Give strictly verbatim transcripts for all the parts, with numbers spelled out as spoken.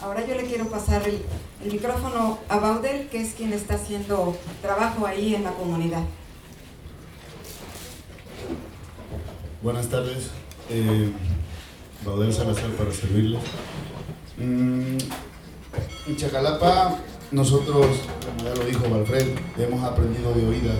Ahora yo le quiero pasar el, el micrófono a Baudel, que es quien está haciendo trabajo ahí en la comunidad. Buenas tardes, eh, Baudel Salazar para servirles. Mm, en Chacalapa nosotros, como ya lo dijo Valfred, hemos aprendido de oídas,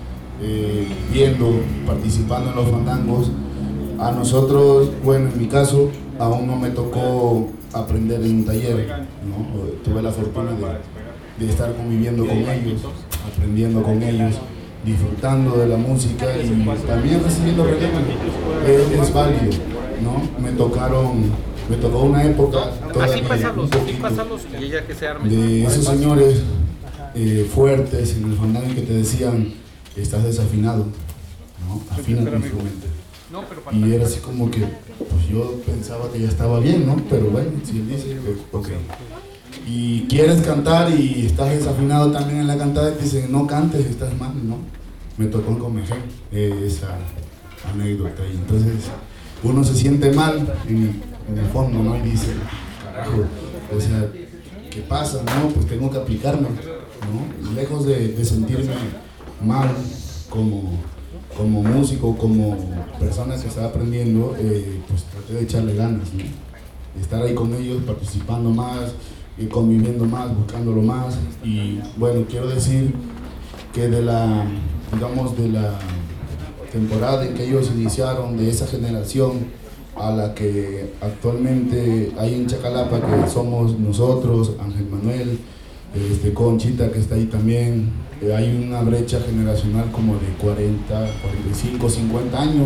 eh, viendo, participando en los fandangos. A nosotros, bueno, en mi caso, aún no me tocó aprender en un taller, ¿no? Tuve la fortuna de, de estar conviviendo con ellos, aprendiendo con ellos, disfrutando de la música y también recibiendo relevo. Es, es válido, ¿no? Me tocaron, me tocó una época así pásalos, así pásalos y ella que se arme. De esos señores eh, fuertes en el fandango que te decían, estás desafinado, ¿no? Afina tu instrumento. No, pero para y era así como que, pues yo pensaba que ya estaba bien, ¿no? Pero bueno, si él dice, pues, ok. Y quieres cantar y estás desafinado también en la cantada y te dicen, no cantes, estás mal, ¿no? Me tocó en Comején eh, esa anécdota. Y entonces uno se siente mal en, en el fondo, ¿no? Y dice, carajo, o sea, ¿qué pasa? No, pues tengo que aplicarme, ¿no? Lejos de, de sentirme mal como... como músico, como persona que está aprendiendo, eh, pues traté de echarle ganas, ¿no? Estar ahí con ellos, participando más, eh, conviviendo más, buscándolo más. Y bueno, quiero decir que de la, digamos, de la temporada en que ellos iniciaron, de esa generación a la que actualmente hay en Chacalapa, que somos nosotros, Ángel Manuel, este, Conchita que está ahí también, eh, hay una brecha generacional como de cuarenta, cuarenta y cinco, cincuenta años,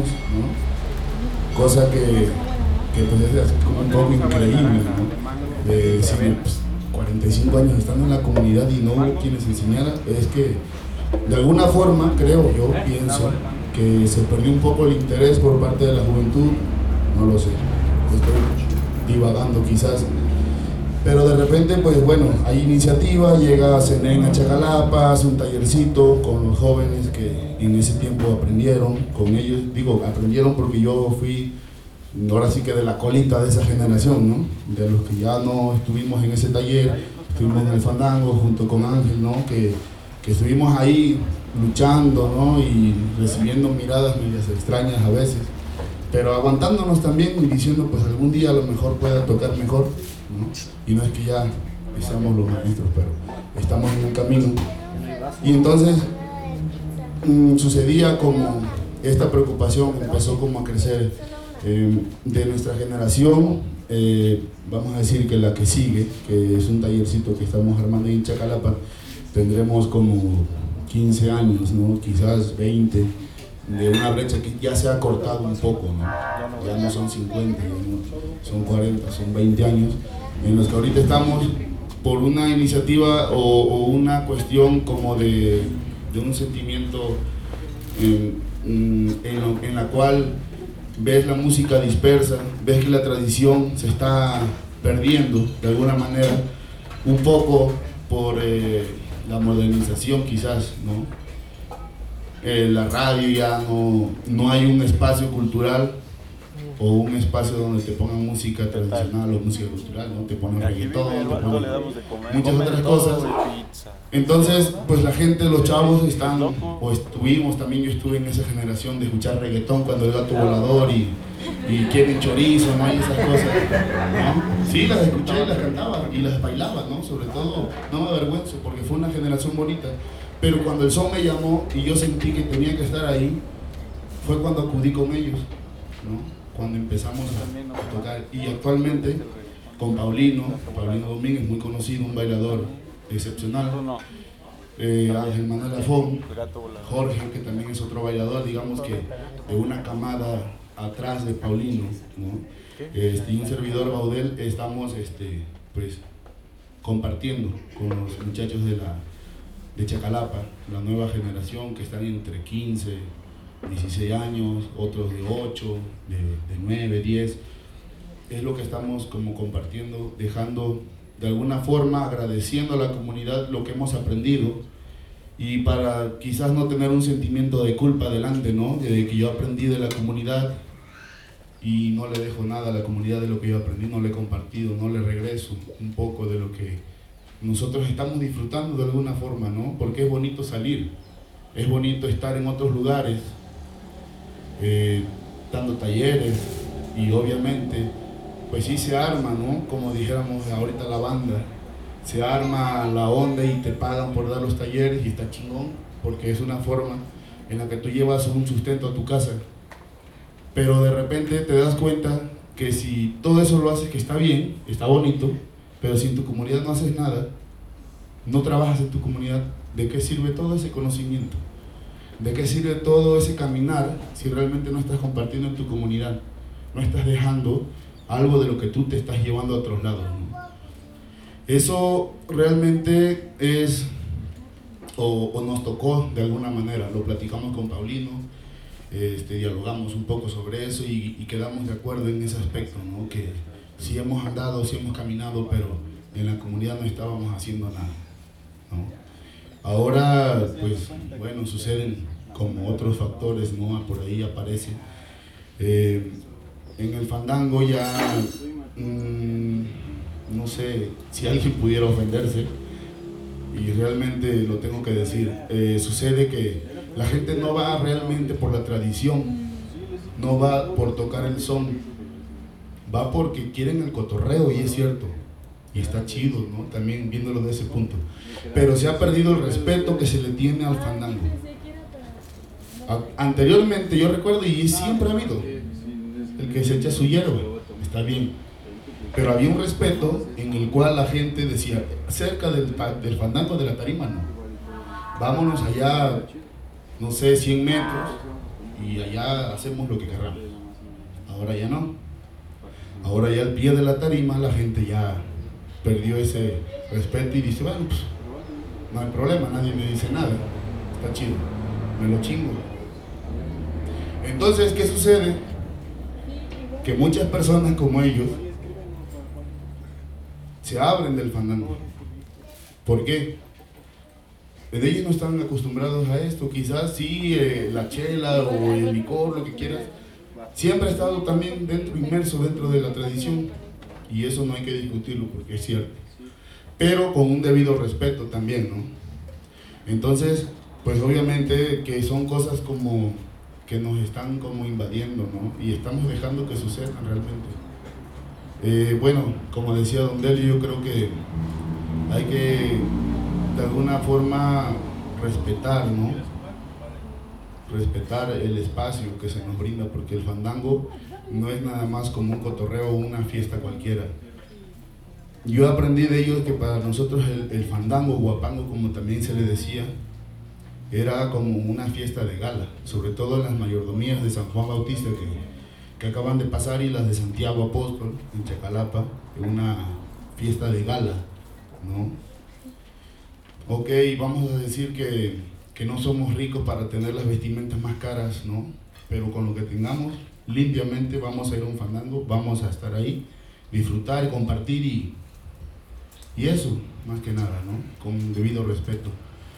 ¿no? Cosa que, que pues es como un poco increíble, ¿no? Eh, si, pues, cuarenta y cinco años estando en la comunidad y no hubo quienes enseñara, es que de alguna forma, creo yo, pienso que se perdió un poco el interés por parte de la juventud, no lo sé, estoy divagando quizás. Pero de repente, pues bueno, hay iniciativa, llega Cenén a Chacalapa, hace un tallercito con los jóvenes que en ese tiempo aprendieron, con ellos, digo, aprendieron porque yo fui, ahora sí que de la colita de esa generación, ¿no? De los que ya no estuvimos en ese taller, estuvimos en el fandango junto con Ángel, ¿no? Que, que estuvimos ahí luchando, ¿no? Y recibiendo miradas medias extrañas a veces, pero aguantándonos también y diciendo, pues algún día a lo mejor pueda tocar mejor, ¿no? Y no es que ya seamos los maestros, pero estamos en un camino. Y entonces mmm, sucedía como esta preocupación empezó como a crecer eh, de nuestra generación, eh, vamos a decir que la que sigue, que es un tallercito que estamos armando en Chacalapa, tendremos como quince años, ¿no? Quizás veinte, de una brecha que ya se ha cortado un poco, ¿no? Ya no son cincuenta, ya no son cuarenta, son veinte años, en los que ahorita estamos por una iniciativa o, o una cuestión como de, de un sentimiento en, en, en la cual ves la música dispersa, ves que la tradición se está perdiendo de alguna manera, un poco por eh, la modernización quizás, ¿no? Eh, la radio ya no, no hay un espacio cultural o un espacio donde te pongan música tradicional o música cultural, ¿no? Te ponen reggaetón, te ponen muchas otras cosas. Entonces, pues la gente, los chavos están, o estuvimos también, yo estuve en esa generación de escuchar reggaetón cuando era tu volador y, y quieren chorizo, ¿no? Y esas cosas, ¿no? Sí, las escuché y las cantaba y las bailaba, ¿no? Sobre todo, no me avergüenzo porque fue una generación bonita. Pero cuando el son me llamó y yo sentí que tenía que estar ahí, fue cuando acudí con ellos, ¿no? Cuando empezamos a, a tocar. Y actualmente con Paulino, Paulino Domínguez, muy conocido, un bailador excepcional, eh, Ángel Manuel Lafón, Jorge, que también es otro bailador, digamos que de una camada atrás de Paulino, ¿no? Este, y un servidor Baudel, estamos este, pues, compartiendo con los muchachos de la de Chacalapa, la nueva generación que están entre quince, dieciséis años, otros de ocho, de, de nueve, diez, es lo que estamos como compartiendo, dejando de alguna forma, agradeciendo a la comunidad lo que hemos aprendido y para quizás no tener un sentimiento de culpa delante, ¿no? De que yo aprendí de la comunidad y no le dejo nada a la comunidad de lo que yo aprendí, no le he compartido, no le regreso un poco de lo que nosotros estamos disfrutando de alguna forma, ¿no? Porque es bonito salir, es bonito estar en otros lugares, eh, dando talleres, y obviamente, pues sí se arma, ¿no? Como dijéramos ahorita la banda, se arma la onda y te pagan por dar los talleres y está chingón, porque es una forma en la que tú llevas un sustento a tu casa. Pero de repente te das cuenta que si todo eso lo haces, que está bien, está bonito, pero si en tu comunidad no haces nada, no trabajas en tu comunidad, ¿de qué sirve todo ese conocimiento? ¿De qué sirve todo ese caminar si realmente no estás compartiendo en tu comunidad? No estás dejando algo de lo que tú te estás llevando a otros lados, ¿no? Eso realmente es, o, o nos tocó de alguna manera, lo platicamos con Paulino, este, dialogamos un poco sobre eso y, y quedamos de acuerdo en ese aspecto, ¿no? Que sí hemos andado, sí hemos caminado, pero en la comunidad no estábamos haciendo nada, ¿no? Ahora, pues, bueno, suceden como otros factores, ¿no? Por ahí aparece. Eh, en el fandango ya, mmm, no sé si alguien pudiera ofenderse, y realmente lo tengo que decir, eh, sucede que la gente no va realmente por la tradición, no va por tocar el son, va porque quieren el cotorreo, y es cierto, y está chido, ¿no? También viéndolo de ese punto, pero se ha perdido el respeto que se le tiene al fandango. A- anteriormente yo recuerdo, y siempre ha habido, el que se echa su hierba, está bien, pero había un respeto en el cual la gente decía, cerca del, del fandango de la tarima, no, vámonos allá, no sé, cien metros, y allá hacemos lo que queramos. Ahora ya no, ahora ya al pie de la tarima la gente ya perdió ese respeto y dice, bueno, pues no hay problema, nadie me dice nada, está chido, me lo chingo. Entonces, ¿qué sucede? Que muchas personas como ellos se abren del fandango. ¿Por qué? Ellos no están acostumbrados a esto, quizás sí, eh, la chela o el licor, lo que quieras, siempre ha estado también dentro, inmerso dentro de la tradición, y eso no hay que discutirlo porque es cierto, pero con un debido respeto también, ¿no? Entonces, pues obviamente que son cosas como que nos están como invadiendo, ¿no? Y estamos dejando que sucedan realmente. Eh, bueno, como decía Don Delio, yo creo que hay que de alguna forma respetar, ¿no? Respetar el espacio que se nos brinda, porque el fandango no es nada más como un cotorreo o una fiesta cualquiera. Yo aprendí de ellos que para nosotros el, el fandango, guapango como también se le decía, era como una fiesta de gala, sobre todo en las mayordomías de San Juan Bautista que, que acaban de pasar, y las de Santiago Apóstol en Chacalapa, una fiesta de gala, ¿no? Ok, vamos a decir que, que no somos ricos para tener las vestimentas más caras, ¿no? Pero con lo que tengamos, limpiamente vamos a ir a un fandango, vamos a estar ahí, disfrutar, compartir y, y eso, más que nada, ¿no? Con debido respeto.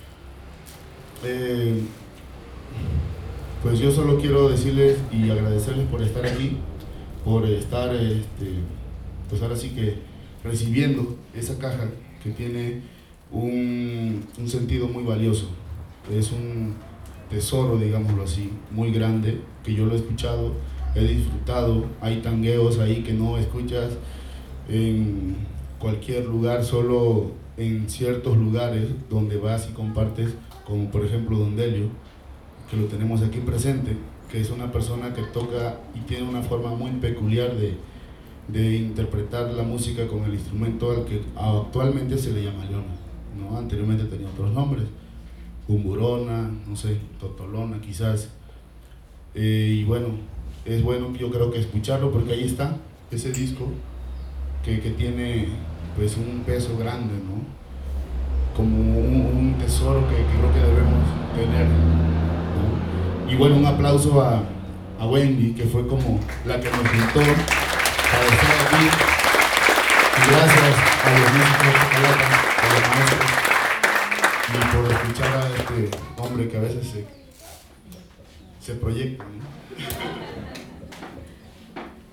Eh, pues yo solo quiero decirles y agradecerles por estar aquí, por estar, este, pues ahora sí que recibiendo esa caja que tiene un, un sentido muy valioso. Es un tesoro, digámoslo así, muy grande, que yo lo he escuchado, he disfrutado. Hay tangueos ahí que no escuchas en cualquier lugar, solo en ciertos lugares donde vas y compartes, como por ejemplo Don Delio, que lo tenemos aquí presente, que es una persona que toca y tiene una forma muy peculiar de, de interpretar la música con el instrumento al que actualmente se le llama leona, ¿no? Anteriormente tenía otros nombres, umburona, no sé, totolona quizás, eh, y bueno, es bueno yo creo que escucharlo, porque ahí está ese disco que, que tiene pues un peso grande, ¿no? Como un, un tesoro que, que creo que debemos tener, ¿no? Y bueno, un aplauso a, a Wendy, que fue como la que nos invitó para estar aquí. Y gracias a los músicos de Chacalapa, a los maestros, y por escuchar a este hombre que a veces se, se proyecta, ¿no?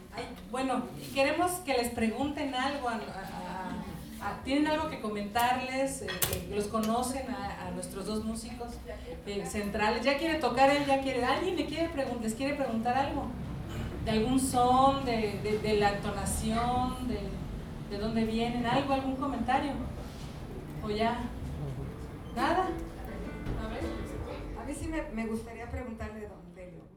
queremos que les pregunten algo, a, a, a, a, ¿tienen algo que comentarles? Eh, que los conocen a, a nuestros dos músicos eh, centrales. ¿Ya quiere tocar él? ¿Ya quiere? ¿Alguien le quiere les quiere preguntar algo? ¿De algún son? ¿De, de, de la entonación? De, ¿De dónde vienen? ¿Algo? ¿Algún comentario? ¿O ya? ¿Nada? A ver. A mí sí me, me gustaría preguntarle, don Delio.